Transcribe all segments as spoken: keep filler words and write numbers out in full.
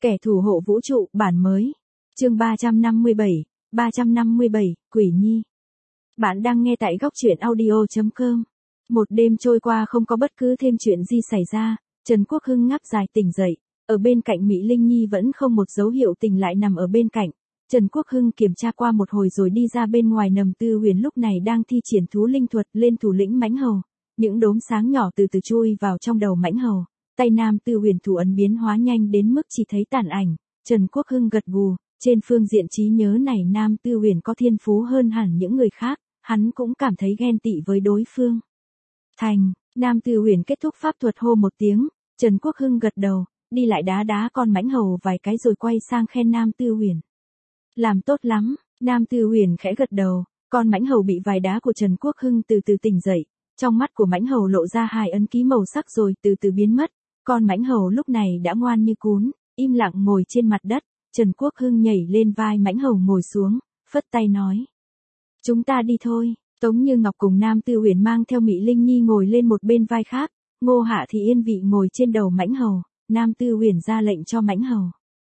Kẻ thủ hộ vũ trụ, bản mới. Chương ba trăm năm mươi bảy, ba trăm năm mươi bảy, Quỷ Nhi. Bạn đang nghe tại góc truyện audio chấm com. Một đêm trôi qua không có bất cứ thêm chuyện gì xảy ra, Trần Quốc Hưng ngáp dài tỉnh dậy, ở bên cạnh Mỹ Linh Nhi vẫn không một dấu hiệu tỉnh lại nằm ở bên cạnh. Trần Quốc Hưng kiểm tra qua một hồi rồi đi ra bên ngoài. Nầm Tư Huyền lúc này đang thi triển thú linh thuật lên thủ lĩnh mãnh hầu. Những đốm sáng nhỏ từ từ chui vào trong đầu mãnh hầu. Tay Nam Tư Huyền thủ ấn biến hóa nhanh đến mức chỉ thấy tàn ảnh. Trần Quốc Hưng gật gù, trên phương diện trí nhớ này Nam Tư Huyền có thiên phú hơn hẳn những người khác, hắn cũng cảm thấy ghen tị với đối phương. Thành, Nam Tư Huyền kết thúc pháp thuật hô một tiếng, Trần Quốc Hưng gật đầu, đi lại đá đá con mãnh hầu vài cái rồi quay sang khen Nam Tư Huyền. Làm tốt lắm, Nam Tư Huyền khẽ gật đầu, con mãnh hầu bị vài đá của Trần Quốc Hưng từ từ tỉnh dậy, trong mắt của mãnh hầu lộ ra hai ấn ký màu sắc rồi từ từ biến mất. Con mãnh hầu lúc này đã ngoan như cún, im lặng ngồi trên mặt đất. Trần Quốc Hưng nhảy lên vai mãnh hầu ngồi xuống, phất tay nói. Chúng ta đi thôi. Tống Như Ngọc cùng Nam Tư Huyền mang theo Mỹ Linh Nhi ngồi lên một bên vai khác, Ngô Hạ thì yên vị ngồi trên đầu mãnh hầu. Nam Tư Huyền ra lệnh cho mãnh hầu.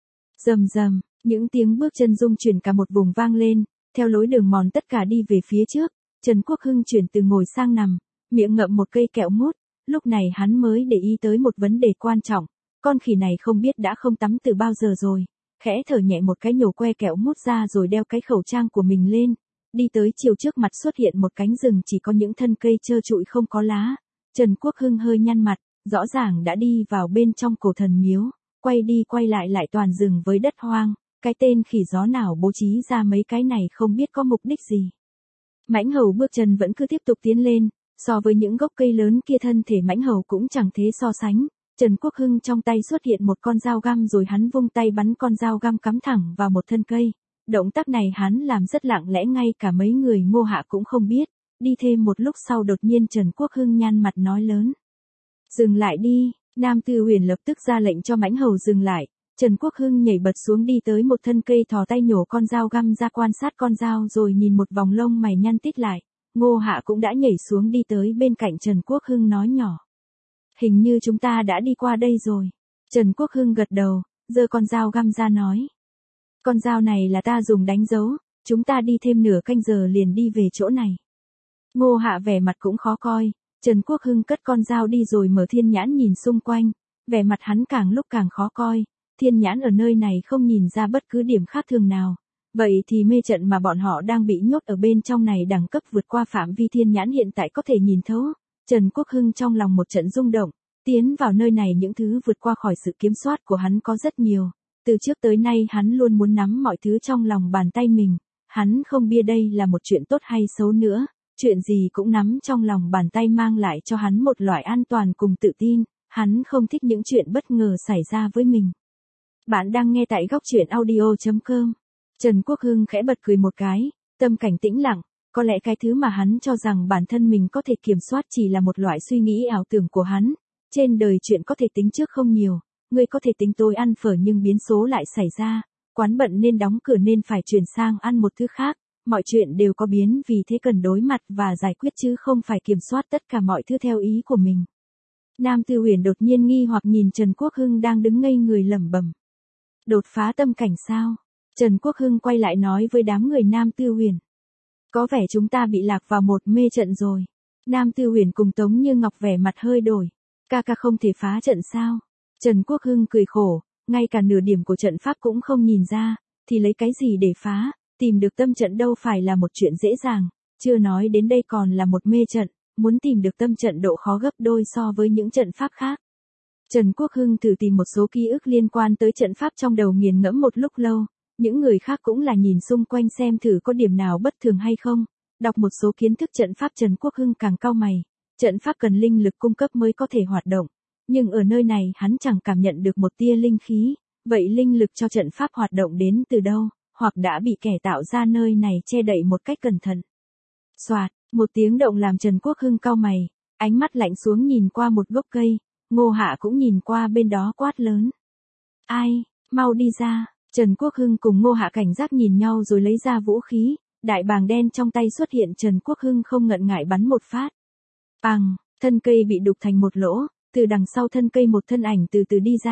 Rầm rầm, những tiếng bước chân rung chuyển cả một vùng vang lên, theo lối đường mòn tất cả đi về phía trước. Trần Quốc Hưng chuyển từ ngồi sang nằm, miệng ngậm một cây kẹo mút. Lúc này hắn mới để ý tới một vấn đề quan trọng, con khỉ này không biết đã không tắm từ bao giờ rồi. Khẽ thở nhẹ một cái nhổ que kẹo mút ra rồi đeo cái khẩu trang của mình lên, đi tới chiều trước mặt xuất hiện một cánh rừng chỉ có những thân cây trơ trụi không có lá. Trần Quốc Hưng hơi nhăn mặt, rõ ràng đã đi vào bên trong cổ thần miếu, quay đi quay lại lại toàn rừng với đất hoang, cái tên khỉ gió nào bố trí ra mấy cái này không biết có mục đích gì. Mãnh hầu bước chân vẫn cứ tiếp tục tiến lên. So với những gốc cây lớn kia thân thể mãnh hầu cũng chẳng thế so sánh. Trần Quốc Hưng trong tay xuất hiện một con dao găm rồi hắn vung tay bắn con dao găm cắm thẳng vào một thân cây. Động tác này hắn làm rất lặng lẽ ngay cả mấy người Ngô Hạ cũng không biết. Đi thêm một lúc sau đột nhiên Trần Quốc Hưng nhăn mặt nói lớn. Dừng lại đi, Nam Tư Huyền lập tức ra lệnh cho mãnh hầu dừng lại. Trần Quốc Hưng nhảy bật xuống đi tới một thân cây thò tay nhổ con dao găm ra quan sát con dao rồi nhìn một vòng lông mày nhăn tít lại. Ngô Hạ cũng đã nhảy xuống đi tới bên cạnh Trần Quốc Hưng nói nhỏ. Hình như chúng ta đã đi qua đây rồi. Trần Quốc Hưng gật đầu, giơ con dao găm ra nói. Con dao này là ta dùng đánh dấu, chúng ta đi thêm nửa canh giờ liền đi về chỗ này. Ngô Hạ vẻ mặt cũng khó coi, Trần Quốc Hưng cất con dao đi rồi mở thiên nhãn nhìn xung quanh, vẻ mặt hắn càng lúc càng khó coi, thiên nhãn ở nơi này không nhìn ra bất cứ điểm khác thường nào. Vậy thì mê trận mà bọn họ đang bị nhốt ở bên trong này đẳng cấp vượt qua phạm vi thiên nhãn hiện tại có thể nhìn thấu. Trần Quốc Hưng trong lòng một trận rung động, tiến vào nơi này những thứ vượt qua khỏi sự kiểm soát của hắn có rất nhiều. Từ trước tới nay hắn luôn muốn nắm mọi thứ trong lòng bàn tay mình, hắn không bia đây là một chuyện tốt hay xấu nữa, chuyện gì cũng nắm trong lòng bàn tay mang lại cho hắn một loại an toàn cùng tự tin, hắn không thích những chuyện bất ngờ xảy ra với mình. Bạn đang nghe tại góc truyện audio chấm com. Trần Quốc Hưng khẽ bật cười một cái, tâm cảnh tĩnh lặng, có lẽ cái thứ mà hắn cho rằng bản thân mình có thể kiểm soát chỉ là một loại suy nghĩ ảo tưởng của hắn. Trên đời chuyện có thể tính trước không nhiều, người có thể tính tôi ăn phở nhưng biến số lại xảy ra, quán bận nên đóng cửa nên phải chuyển sang ăn một thứ khác, mọi chuyện đều có biến vì thế cần đối mặt và giải quyết chứ không phải kiểm soát tất cả mọi thứ theo ý của mình. Nam Tư Huyền đột nhiên nghi hoặc nhìn Trần Quốc Hưng đang đứng ngây người lẩm bẩm. Đột phá tâm cảnh sao? Trần Quốc Hưng quay lại nói với đám người Nam Tư Huyền. Có vẻ chúng ta bị lạc vào một mê trận rồi. Nam Tư Huyền cùng Tống Như Ngọc vẻ mặt hơi đổi. Ca ca không thể phá trận sao? Trần Quốc Hưng cười khổ, ngay cả nửa điểm của trận pháp cũng không nhìn ra, thì lấy cái gì để phá, tìm được tâm trận đâu phải là một chuyện dễ dàng, chưa nói đến đây còn là một mê trận, muốn tìm được tâm trận độ khó gấp đôi so với những trận pháp khác. Trần Quốc Hưng thử tìm một số ký ức liên quan tới trận pháp trong đầu nghiền ngẫm một lúc lâu. Những người khác cũng là nhìn xung quanh xem thử có điểm nào bất thường hay không. Đọc một số kiến thức trận pháp Trần Quốc Hưng càng cau mày. Trận pháp cần linh lực cung cấp mới có thể hoạt động. Nhưng ở nơi này hắn chẳng cảm nhận được một tia linh khí. Vậy linh lực cho trận pháp hoạt động đến từ đâu, hoặc đã bị kẻ tạo ra nơi này che đậy một cách cẩn thận. Soạt, một tiếng động làm Trần Quốc Hưng cau mày. Ánh mắt lạnh xuống nhìn qua một gốc cây. Ngô Hạ cũng nhìn qua bên đó quát lớn. Ai, mau đi ra. Trần Quốc Hưng cùng Ngô Hạ cảnh giác nhìn nhau rồi lấy ra vũ khí, đại bàng đen trong tay xuất hiện. Trần Quốc Hưng không ngần ngại bắn một phát. Bàng, thân cây bị đục thành một lỗ, từ đằng sau thân cây một thân ảnh từ từ đi ra,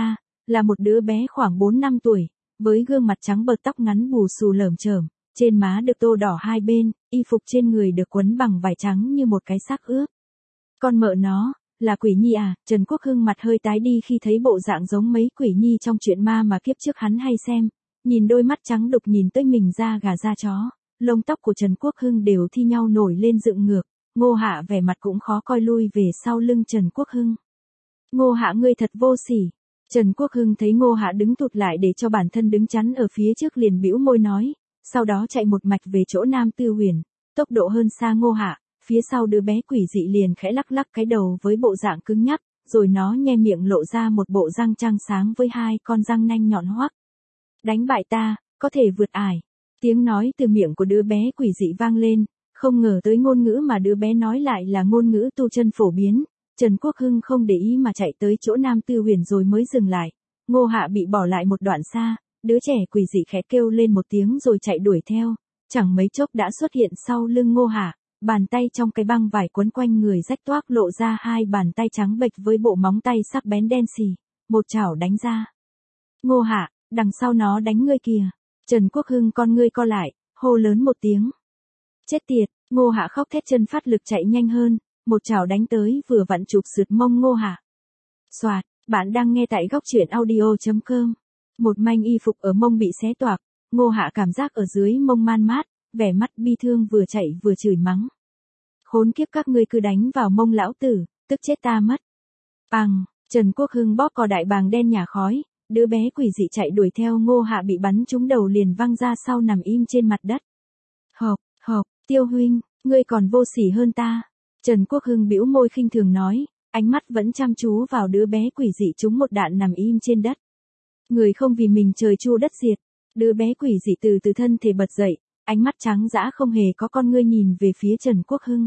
là một đứa bé khoảng bốn năm tuổi, với gương mặt trắng bợt, tóc ngắn bù xù lởm chởm, trên má được tô đỏ hai bên, y phục trên người được quấn bằng vải trắng như một cái xác ướp. Con mợ nó, là Quỷ Nhi à? Trần Quốc Hưng mặt hơi tái đi khi thấy bộ dạng giống mấy Quỷ Nhi trong truyện ma mà kiếp trước hắn hay xem, nhìn đôi mắt trắng đục nhìn tới mình da gà da chó, lông tóc của Trần Quốc Hưng đều thi nhau nổi lên dựng ngược, Ngô Hạ vẻ mặt cũng khó coi lui về sau lưng Trần Quốc Hưng. Ngô Hạ ngươi thật vô sỉ. Trần Quốc Hưng thấy Ngô Hạ đứng tụt lại để cho bản thân đứng chắn ở phía trước liền bĩu môi nói, sau đó chạy một mạch về chỗ Nam Tư Huyền, tốc độ hơn xa Ngô Hạ, phía sau đứa bé quỷ dị liền khẽ lắc lắc cái đầu với bộ dạng cứng nhắc, rồi nó nhe miệng lộ ra một bộ răng trăng sáng với hai con răng nanh nhọn hoắt. Đánh bại ta, có thể vượt ải. Tiếng nói từ miệng của đứa bé quỷ dị vang lên, không ngờ tới ngôn ngữ mà đứa bé nói lại là ngôn ngữ tu chân phổ biến. Trần Quốc Hưng không để ý mà chạy tới chỗ Nam Tư Huyền rồi mới dừng lại. Ngô Hạ bị bỏ lại một đoạn xa, đứa trẻ quỷ dị khẽ kêu lên một tiếng rồi chạy đuổi theo, chẳng mấy chốc đã xuất hiện sau lưng Ngô Hạ, bàn tay trong cái băng vải quấn quanh người rách toác lộ ra hai bàn tay trắng bệch với bộ móng tay sắc bén đen xì, một chảo đánh ra. Ngô Hạ, đằng sau nó đánh ngươi kìa. Trần Quốc Hưng con ngươi co lại, hô lớn một tiếng. Chết tiệt, Ngô Hạ khóc thét chân phát lực chạy nhanh hơn, một chảo đánh tới vừa vặn chụp sượt mông Ngô Hạ. Soạt, bạn đang nghe tại góc truyện audio chấm com. Một manh y phục ở mông bị xé toạc, Ngô Hạ cảm giác ở dưới mông man mát, vẻ mắt bi thương vừa chạy vừa chửi mắng. Khốn kiếp các ngươi cứ đánh vào mông lão tử, tức chết ta mất. Bằng, Trần Quốc Hưng bóp cò đại bàng đen nhả khói, đứa bé quỷ dị chạy đuổi theo Ngô Hạ bị bắn trúng đầu liền văng ra sau nằm im trên mặt đất. Hộc, hộc, Tiêu huynh, ngươi còn vô sỉ hơn ta. Trần Quốc Hưng bĩu môi khinh thường nói, ánh mắt vẫn chăm chú vào đứa bé quỷ dị trúng một đạn nằm im trên đất. Người không vì mình trời chu đất diệt, đứa bé quỷ dị từ từ thân thể bật dậy, ánh mắt trắng dã không hề có con ngươi nhìn về phía Trần Quốc Hưng.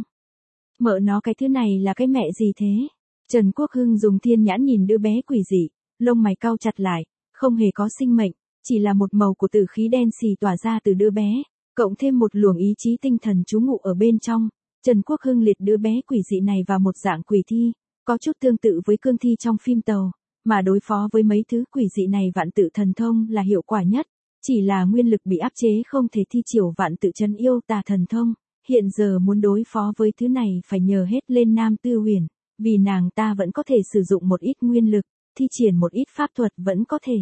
Mợ nó cái thứ này là cái mẹ gì thế? Trần Quốc Hưng dùng thiên nhãn nhìn đứa bé quỷ dị, lông mày cau chặt lại, không hề có sinh mệnh, chỉ là một màu của tử khí đen xì tỏa ra từ đứa bé, cộng thêm một luồng ý chí tinh thần trú ngụ ở bên trong. Trần Quốc Hưng liệt đứa bé quỷ dị này vào một dạng quỷ thi, có chút tương tự với cương thi trong phim Tàu, mà đối phó với mấy thứ quỷ dị này vạn tự thần thông là hiệu quả nhất, chỉ là nguyên lực bị áp chế không thể thi triển vạn tự chân yêu tà thần thông, hiện giờ muốn đối phó với thứ này phải nhờ hết lên Nam Tư Huyền, vì nàng ta vẫn có thể sử dụng một ít nguyên lực, thi triển một ít pháp thuật vẫn có thể.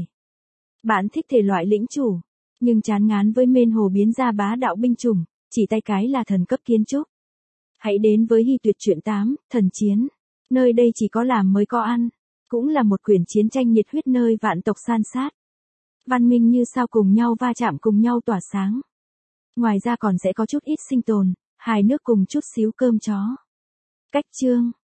Bạn thích thể loại lĩnh chủ, nhưng chán ngán với mên hồ biến ra bá đạo binh chủng, chỉ tay cái là thần cấp kiến trúc. Hãy đến với Hy Tuyệt truyện tám, Thần Chiến. Nơi đây chỉ có làm mới có ăn, cũng là một quyển chiến tranh nhiệt huyết nơi vạn tộc san sát. Văn minh như sao cùng nhau va chạm cùng nhau tỏa sáng. Ngoài ra còn sẽ có chút ít sinh tồn, hài nước cùng chút xíu cơm chó. Cách chương